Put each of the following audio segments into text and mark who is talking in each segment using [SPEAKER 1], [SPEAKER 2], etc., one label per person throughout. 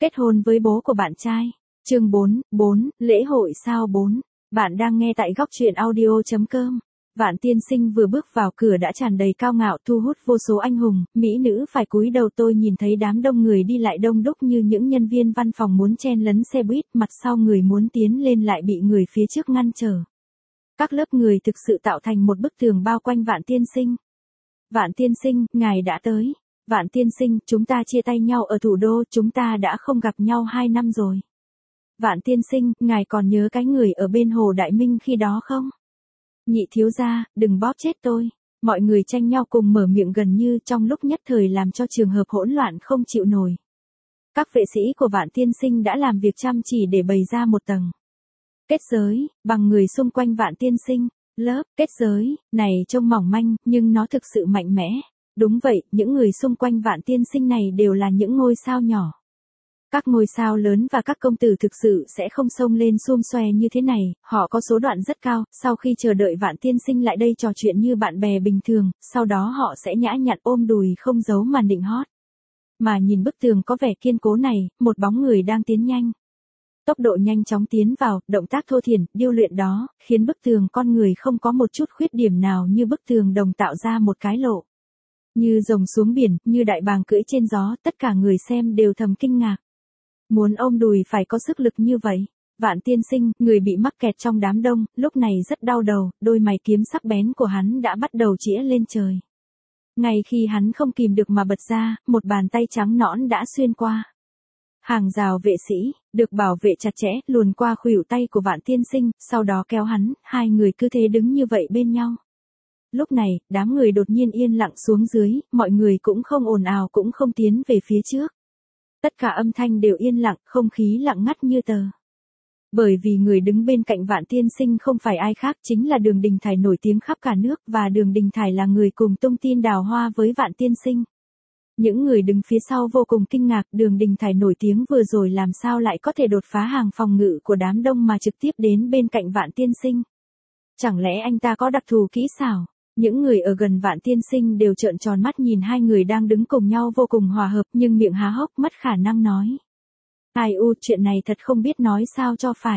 [SPEAKER 1] Kết hôn với bố của bạn trai. Chương 4, lễ hội sao 4. Bạn đang nghe tại góc truyện audio.com. Vạn tiên sinh vừa bước vào cửa đã tràn đầy cao ngạo, thu hút vô số anh hùng, mỹ nữ phải cúi đầu. Tôi nhìn thấy đám đông người đi lại đông đúc như những nhân viên văn phòng muốn chen lấn xe buýt, mặt sau người muốn tiến lên lại bị người phía trước ngăn trở. Các lớp người thực sự tạo thành một bức tường bao quanh Vạn tiên sinh. Vạn tiên sinh, ngài đã tới. Vạn tiên sinh, chúng ta chia tay nhau ở thủ đô, chúng ta đã không gặp nhau 2 năm rồi. Vạn tiên sinh, ngài còn nhớ cái người ở bên Hồ Đại Minh khi đó không? Nhị thiếu gia, đừng bóp chết tôi. Mọi người tranh nhau cùng mở miệng gần như trong lúc nhất thời làm cho trường hợp hỗn loạn không chịu nổi. Các vệ sĩ của Vạn tiên sinh đã làm việc chăm chỉ để bày ra một tầng kết giới, bằng người xung quanh Vạn tiên sinh. Lớp kết giới này trông mỏng manh, nhưng nó thực sự mạnh mẽ. Đúng vậy, những người xung quanh Vạn tiên sinh này đều là những ngôi sao nhỏ. Các ngôi sao lớn và các công tử thực sự sẽ không xông lên xum xoe như thế này, họ có số đoạn rất cao, sau khi chờ đợi Vạn tiên sinh lại đây trò chuyện như bạn bè bình thường, sau đó họ sẽ nhã nhặn ôm đùi không giấu mà nịnh hót. Mà nhìn bức tường có vẻ kiên cố này, một bóng người đang tiến nhanh. Tốc độ nhanh chóng tiến vào, động tác thô thiển, điêu luyện đó, khiến bức tường con người không có một chút khuyết điểm nào, như bức tường đồng tạo ra một cái lộ. Như rồng xuống biển, như đại bàng cưỡi trên gió, tất cả người xem đều thầm kinh ngạc. Muốn ôm đùi phải có sức lực như vậy. Vạn tiên sinh, người bị mắc kẹt trong đám đông, lúc này rất đau đầu, đôi mày kiếm sắc bén của hắn đã bắt đầu chĩa lên trời. Ngay khi hắn không kìm được mà bật ra, một bàn tay trắng nõn đã xuyên qua hàng rào vệ sĩ, được bảo vệ chặt chẽ, luồn qua khuỷu tay của Vạn tiên sinh, sau đó kéo hắn, hai người cứ thế đứng như vậy bên nhau. Lúc này, đám người đột nhiên yên lặng xuống dưới, mọi người cũng không ồn ào cũng không tiến về phía trước. Tất cả âm thanh đều yên lặng, không khí lặng ngắt như tờ. Bởi vì người đứng bên cạnh Vạn tiên sinh không phải ai khác, chính là Đường Đình Thải nổi tiếng khắp cả nước, và Đường Đình Thải là người cùng tung tin đào hoa với Vạn tiên sinh. Những người đứng phía sau vô cùng kinh ngạc, Đường Đình Thải nổi tiếng vừa rồi làm sao lại có thể đột phá hàng phòng ngự của đám đông mà trực tiếp đến bên cạnh Vạn tiên sinh. Chẳng lẽ anh ta có đặc thù kỹ xảo? Những người ở gần Vạn tiên sinh đều trợn tròn mắt nhìn hai người đang đứng cùng nhau vô cùng hòa hợp, nhưng miệng há hốc mất khả năng nói. Ai u, chuyện này thật không biết nói sao cho phải.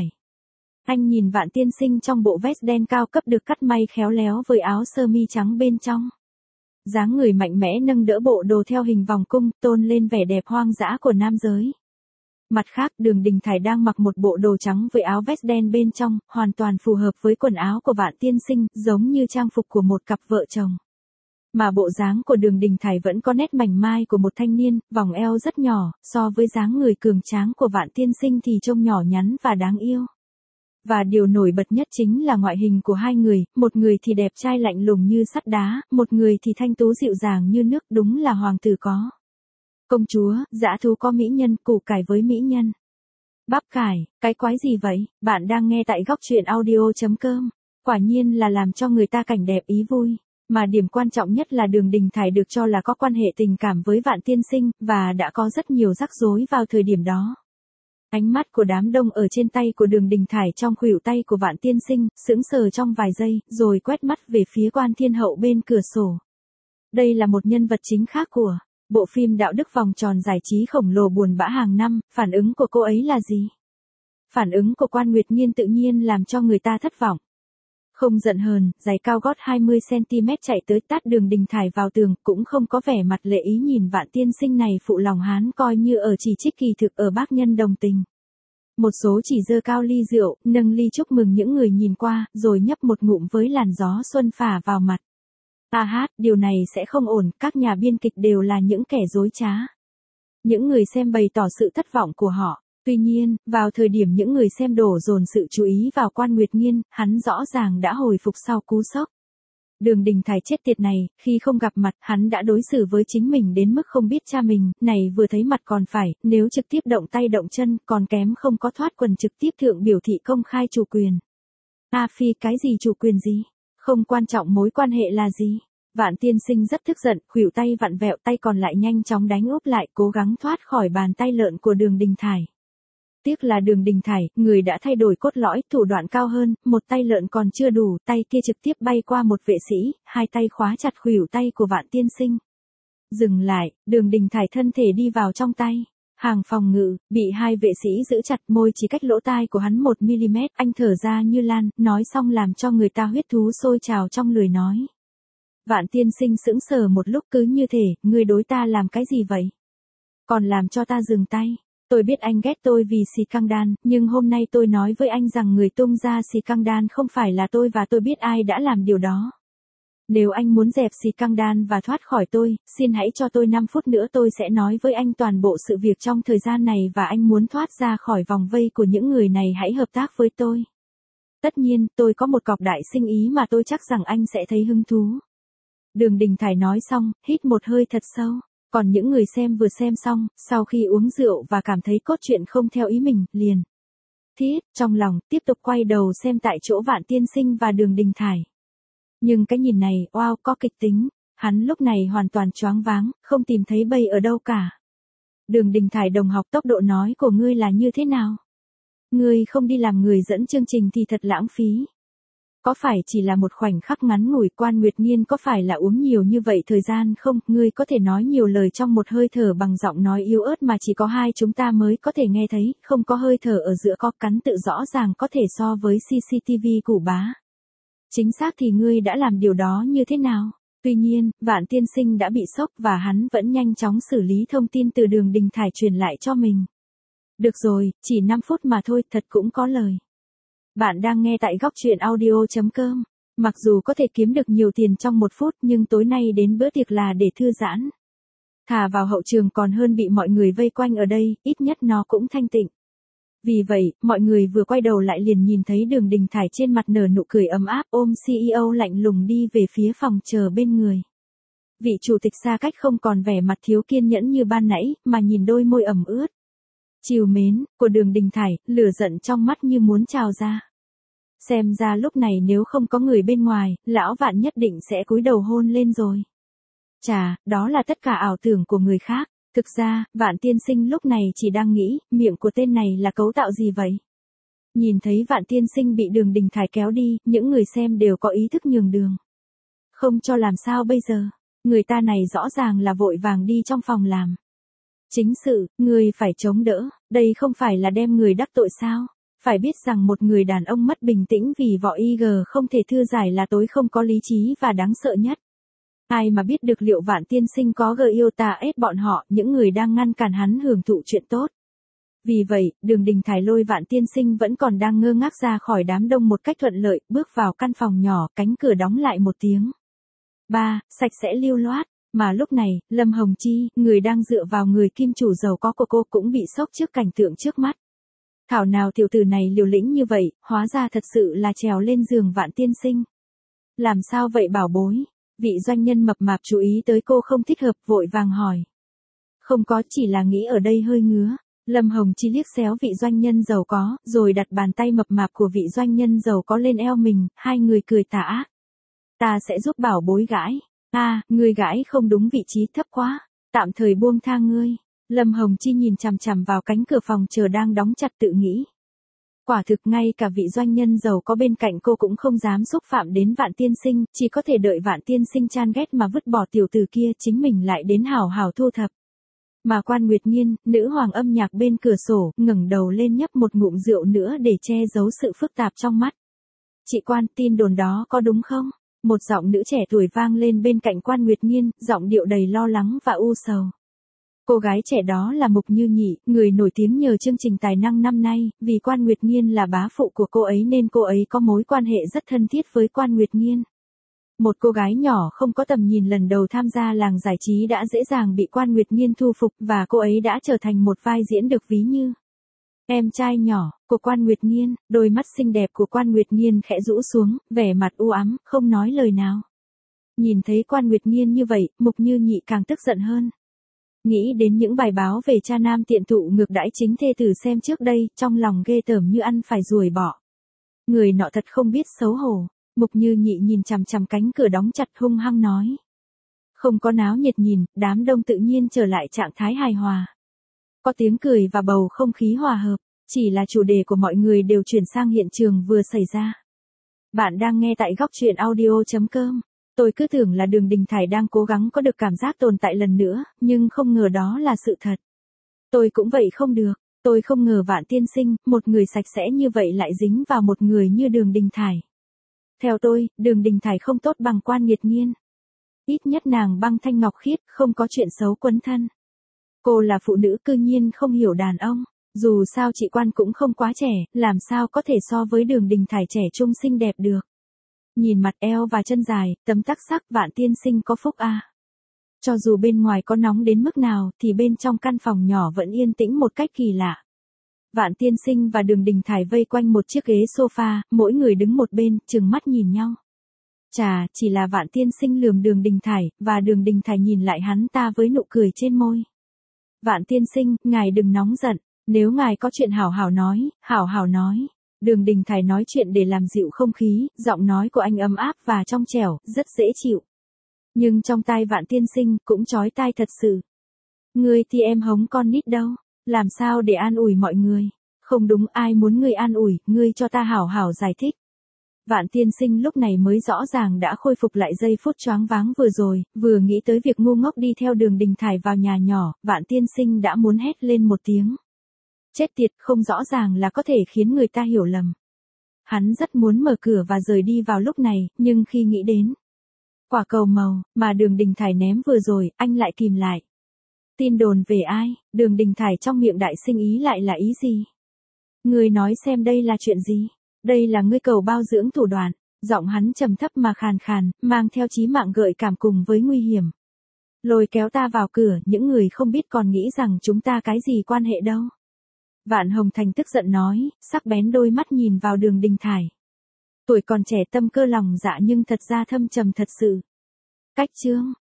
[SPEAKER 1] Anh nhìn Vạn tiên sinh trong bộ vest đen cao cấp được cắt may khéo léo với áo sơ mi trắng bên trong. Dáng người mạnh mẽ nâng đỡ bộ đồ theo hình vòng cung, tôn lên vẻ đẹp hoang dã của nam giới. Mặt khác, Đường Đình Thải đang mặc một bộ đồ trắng với áo vest đen bên trong, hoàn toàn phù hợp với quần áo của Vạn tiên sinh, giống như trang phục của một cặp vợ chồng. Mà bộ dáng của Đường Đình Thải vẫn có nét mảnh mai của một thanh niên, vòng eo rất nhỏ, so với dáng người cường tráng của Vạn tiên sinh thì trông nhỏ nhắn và đáng yêu. Và điều nổi bật nhất chính là ngoại hình của hai người, một người thì đẹp trai lạnh lùng như sắt đá, một người thì thanh tú dịu dàng như nước, đúng là hoàng tử có công chúa, dã thú có mỹ nhân, củ cải với mỹ nhân. Bắp cải, cái quái gì vậy? Bạn đang nghe tại góc truyện audio.com. Quả nhiên là làm cho người ta cảnh đẹp ý vui. Mà điểm quan trọng nhất là Đường Đình Thải được cho là có quan hệ tình cảm với Vạn tiên sinh, và đã có rất nhiều rắc rối vào thời điểm đó. Ánh mắt của đám đông ở trên tay của Đường Đình Thải trong khuỷu tay của Vạn tiên sinh, sững sờ trong vài giây, rồi quét mắt về phía Quan Thiên Hậu bên cửa sổ. Đây là một nhân vật chính khác của bộ phim đạo đức vòng tròn giải trí khổng lồ buồn bã hàng năm. Phản ứng của cô ấy là gì? Phản ứng của Quan Nguyệt Nghiên tự nhiên làm cho người ta thất vọng. Không giận hờn, giày cao gót 20cm chạy tới tát Đường Đình Thải vào tường, cũng không có vẻ mặt lệ ý nhìn Vạn tiên sinh này phụ lòng hán coi như ở chỉ trích, kỳ thực ở bác nhân đồng tình. Một số chỉ giơ cao ly rượu, nâng ly chúc mừng những người nhìn qua, rồi nhấp một ngụm với làn gió xuân phả vào mặt. Điều này sẽ không ổn, các nhà biên kịch đều là những kẻ dối trá. Những người xem bày tỏ sự thất vọng của họ. Tuy nhiên, vào thời điểm những người xem đổ dồn sự chú ý vào Quan Nguyệt Nghiên, hắn rõ ràng đã hồi phục sau cú sốc. Đường Đình Thải chết tiệt này, khi không gặp mặt, hắn đã đối xử với chính mình đến mức không biết cha mình, này vừa thấy mặt còn phải, nếu trực tiếp động tay động chân, còn kém không có thoát quần trực tiếp thượng biểu thị công khai chủ quyền. Phi, cái gì chủ quyền gì? Không quan trọng mối quan hệ là gì? Vạn tiên sinh rất tức giận, khuỷu tay vặn vẹo, tay còn lại nhanh chóng đánh úp lại, cố gắng thoát khỏi bàn tay lợn của Đường Đình Thải. Tiếc là Đường Đình Thải, người đã thay đổi cốt lõi, thủ đoạn cao hơn, một tay lợn còn chưa đủ, tay kia trực tiếp bay qua một vệ sĩ, hai tay khóa chặt khuỷu tay của Vạn tiên sinh. Dừng lại, Đường Đình Thải thân thể đi vào trong tay Hàng phòng ngự, bị hai vệ sĩ giữ chặt, môi chỉ cách lỗ tai của hắn 1 mm, anh thở ra như lan, nói xong làm cho người ta huyết thú sôi trào trong lời nói. Vạn tiên sinh sững sờ một lúc, cứ như thể, ngươi đối ta làm cái gì vậy? Còn làm cho ta dừng tay. Tôi biết anh ghét tôi vì xì căng đan, nhưng hôm nay tôi nói với anh rằng người tung ra xì căng đan không phải là tôi và tôi biết ai đã làm điều đó. Nếu anh muốn dẹp xì căng đan và thoát khỏi tôi, xin hãy cho tôi 5 phút nữa, tôi sẽ nói với anh toàn bộ sự việc trong thời gian này, và anh muốn thoát ra khỏi vòng vây của những người này hãy hợp tác với tôi. Tất nhiên, tôi có một cọc đại sinh ý mà tôi chắc rằng anh sẽ thấy hứng thú. Đường Đình Thải nói xong, hít một hơi thật sâu. Còn những người xem vừa xem xong, sau khi uống rượu và cảm thấy cốt truyện không theo ý mình, liền thiết trong lòng, tiếp tục quay đầu xem tại chỗ Vạn Tiên Sinh và Đường Đình Thải. Nhưng cái nhìn này, wow, có kịch tính, hắn lúc này hoàn toàn choáng váng, không tìm thấy bây ở đâu cả. Đường Đình Thải đồng học, tốc độ nói của ngươi là như thế nào? Ngươi không đi làm người dẫn chương trình thì thật lãng phí. Có phải chỉ là một khoảnh khắc ngắn ngủi? Quan Nguyệt Nghiên, có phải là uống nhiều như vậy thời gian không? Ngươi có thể nói nhiều lời trong một hơi thở bằng giọng nói yếu ớt mà chỉ có hai chúng ta mới có thể nghe thấy, không có hơi thở ở giữa, có cắn tự rõ ràng có thể so với CCTV củ bá. Chính xác thì ngươi đã làm điều đó như thế nào? Tuy nhiên, Vạn Tiên Sinh đã bị sốc và hắn vẫn nhanh chóng xử lý thông tin từ Đường Đình Thải truyền lại cho mình. Được rồi, chỉ 5 phút mà thôi, thật cũng có lời. Bạn đang nghe tại góc truyện audio.com. Mặc dù có thể kiếm được nhiều tiền trong 1 phút, nhưng tối nay đến bữa tiệc là để thư giãn. Thả vào hậu trường còn hơn bị mọi người vây quanh ở đây, ít nhất nó cũng thanh tịnh. Vì vậy, mọi người vừa quay đầu lại liền nhìn thấy Đường Đình Thải trên mặt nở nụ cười ấm áp, ôm CEO lạnh lùng đi về phía phòng chờ bên người. Vị chủ tịch xa cách không còn vẻ mặt thiếu kiên nhẫn như ban nãy, mà nhìn đôi môi ẩm ướt trìu mến của Đường Đình Thải, lửa giận trong mắt như muốn trào ra. Xem ra lúc này nếu không có người bên ngoài, lão Vạn nhất định sẽ cúi đầu hôn lên rồi. Chà, đó là tất cả ảo tưởng của người khác. Thực ra, Vạn Tiên Sinh lúc này chỉ đang nghĩ, miệng của tên này là cấu tạo gì vậy? Nhìn thấy Vạn Tiên Sinh bị Đường Đình Thải kéo đi, những người xem đều có ý thức nhường đường. Không cho làm sao bây giờ? Người ta này rõ ràng là vội vàng đi trong phòng làm chính sự, người phải chống đỡ, đây không phải là đem người đắc tội sao? Phải biết rằng một người đàn ông mất bình tĩnh vì vỏ IG không thể thư giải là tối không có lý trí và đáng sợ nhất. Ai mà biết được liệu Vạn Tiên Sinh có yêu ta ép bọn họ, những người đang ngăn cản hắn hưởng thụ chuyện tốt. Vì vậy, Đường Đình Thải lôi Vạn Tiên Sinh vẫn còn đang ngơ ngác ra khỏi đám đông một cách thuận lợi, bước vào căn phòng nhỏ, cánh cửa đóng lại một tiếng. Sạch sẽ lưu loát. Mà lúc này, Lâm Hồng Chi, người đang dựa vào người kim chủ giàu có của cô, cũng bị sốc trước cảnh tượng trước mắt. Thảo nào tiểu tử này liều lĩnh như vậy, hóa ra thật sự là trèo lên giường Vạn Tiên Sinh. Làm sao vậy bảo bối? Vị doanh nhân mập mạp chú ý tới cô không thích hợp, vội vàng hỏi. Không có, chỉ là nghĩ ở đây hơi ngứa. Lâm Hồng Chi liếc xéo vị doanh nhân giàu có, rồi đặt bàn tay mập mạp của vị doanh nhân giàu có lên eo mình, hai người cười tà ác. Ta sẽ giúp bảo bối gãi. Ngươi gãi không đúng vị trí, thấp quá. Tạm thời buông tha ngươi. Lâm Hồng Chi nhìn chằm chằm vào cánh cửa phòng chờ đang đóng chặt tự nghĩ. Quả thực ngay cả vị doanh nhân giàu có bên cạnh cô cũng không dám xúc phạm đến Vạn Tiên Sinh, chỉ có thể đợi Vạn Tiên Sinh chán ghét mà vứt bỏ tiểu tử kia, chính mình lại đến hảo hảo thu thập. Mà Quan Nguyệt Nghiên, nữ hoàng âm nhạc bên cửa sổ, ngẩng đầu lên nhấp một ngụm rượu nữa để che giấu sự phức tạp trong mắt. Chị Quan, tin đồn đó có đúng không? Một giọng nữ trẻ tuổi vang lên bên cạnh Quan Nguyệt Nghiên, giọng điệu đầy lo lắng và u sầu. Cô gái trẻ đó là Mục Như Nhị, người nổi tiếng nhờ chương trình tài năng năm nay, vì Quan Nguyệt Nghiên là bá phụ của cô ấy nên cô ấy có mối quan hệ rất thân thiết với Quan Nguyệt Nghiên. Một cô gái nhỏ không có tầm nhìn lần đầu tham gia làng giải trí đã dễ dàng bị Quan Nguyệt Nghiên thu phục, và cô ấy đã trở thành một vai diễn được ví như em trai nhỏ của Quan Nguyệt Nghiên. Đôi mắt xinh đẹp của Quan Nguyệt Nghiên khẽ rũ xuống, vẻ mặt u ám, không nói lời nào. Nhìn thấy Quan Nguyệt Nghiên như vậy, Mục Như Nhị càng tức giận hơn. Nghĩ đến những bài báo về cha nam tiện thụ ngược đãi chính thê tử xem trước đây, trong lòng ghê tởm như ăn phải ruồi bọ. Người nọ thật không biết xấu hổ. Mục Như Nhị nhìn chằm chằm cánh cửa đóng chặt, hung hăng nói. Không có náo nhiệt nhìn, đám đông tự nhiên trở lại trạng thái hài hòa. Có tiếng cười và bầu không khí hòa hợp, chỉ là chủ đề của mọi người đều chuyển sang hiện trường vừa xảy ra. Bạn đang nghe tại góc truyện audio.com. Tôi cứ tưởng là Đường Đình Thải đang cố gắng có được cảm giác tồn tại lần nữa, nhưng không ngờ đó là sự thật. Tôi cũng vậy không được. Tôi không ngờ Vạn tiên sinh, một người sạch sẽ như vậy lại dính vào một người như Đường Đình Thải. Theo tôi, Đường Đình Thải không tốt bằng Quan Nghiệt Nghiên. Ít nhất nàng băng thanh ngọc khiết, không có chuyện xấu quấn thân. Cô là phụ nữ cư nhiên không hiểu đàn ông. Dù sao chị Quan cũng không quá trẻ, làm sao có thể so với Đường Đình Thải trẻ trung xinh đẹp được. Nhìn mặt eo và chân dài, tấm tắc sắc, Vạn tiên sinh có phúc a. Cho dù bên ngoài có nóng đến mức nào, thì bên trong căn phòng nhỏ vẫn yên tĩnh một cách kỳ lạ. Vạn tiên sinh và Đường Đình Thải vây quanh một chiếc ghế sofa, mỗi người đứng một bên, trừng mắt nhìn nhau. Chà, chỉ là Vạn tiên sinh lườm Đường Đình Thải, và Đường Đình Thải nhìn lại hắn ta với nụ cười trên môi. Vạn tiên sinh, ngài đừng nóng giận, nếu ngài có chuyện hảo hảo nói. Đường Đình Thải nói chuyện để làm dịu không khí, giọng nói của anh ấm áp và trong trẻo, rất dễ chịu. Nhưng trong tai Vạn tiên sinh cũng chói tai thật sự. Ngươi thì em hống con nít đâu, làm sao để an ủi mọi người? Không đúng, ai muốn ngươi an ủi, ngươi cho ta hảo hảo giải thích. Vạn tiên sinh lúc này mới rõ ràng đã khôi phục lại giây phút choáng váng vừa rồi, vừa nghĩ tới việc ngu ngốc đi theo Đường Đình Thải vào nhà nhỏ, Vạn tiên sinh đã muốn hét lên một tiếng. Chết tiệt, không rõ ràng là có thể khiến người ta hiểu lầm. Hắn rất muốn mở cửa và rời đi vào lúc này, nhưng khi nghĩ đến quả cầu màu mà Đường Đình Thải ném vừa rồi, anh lại kìm lại. Tin đồn về ai? Đường Đình Thải trong miệng đại sinh ý lại là ý gì? Ngươi nói xem đây là chuyện gì? Đây là ngươi cầu bao dưỡng thủ đoạn. Giọng hắn trầm thấp mà khàn khàn, mang theo chí mạng gợi cảm cùng với nguy hiểm. Lôi kéo ta vào cửa, những người không biết còn nghĩ rằng chúng ta cái gì quan hệ đâu. Vạn Hồng Thành tức giận nói, sắc bén đôi mắt nhìn vào Đường Đình Thải. Tuổi còn trẻ tâm cơ lòng dạ nhưng thật ra thâm trầm thật sự. Cách chương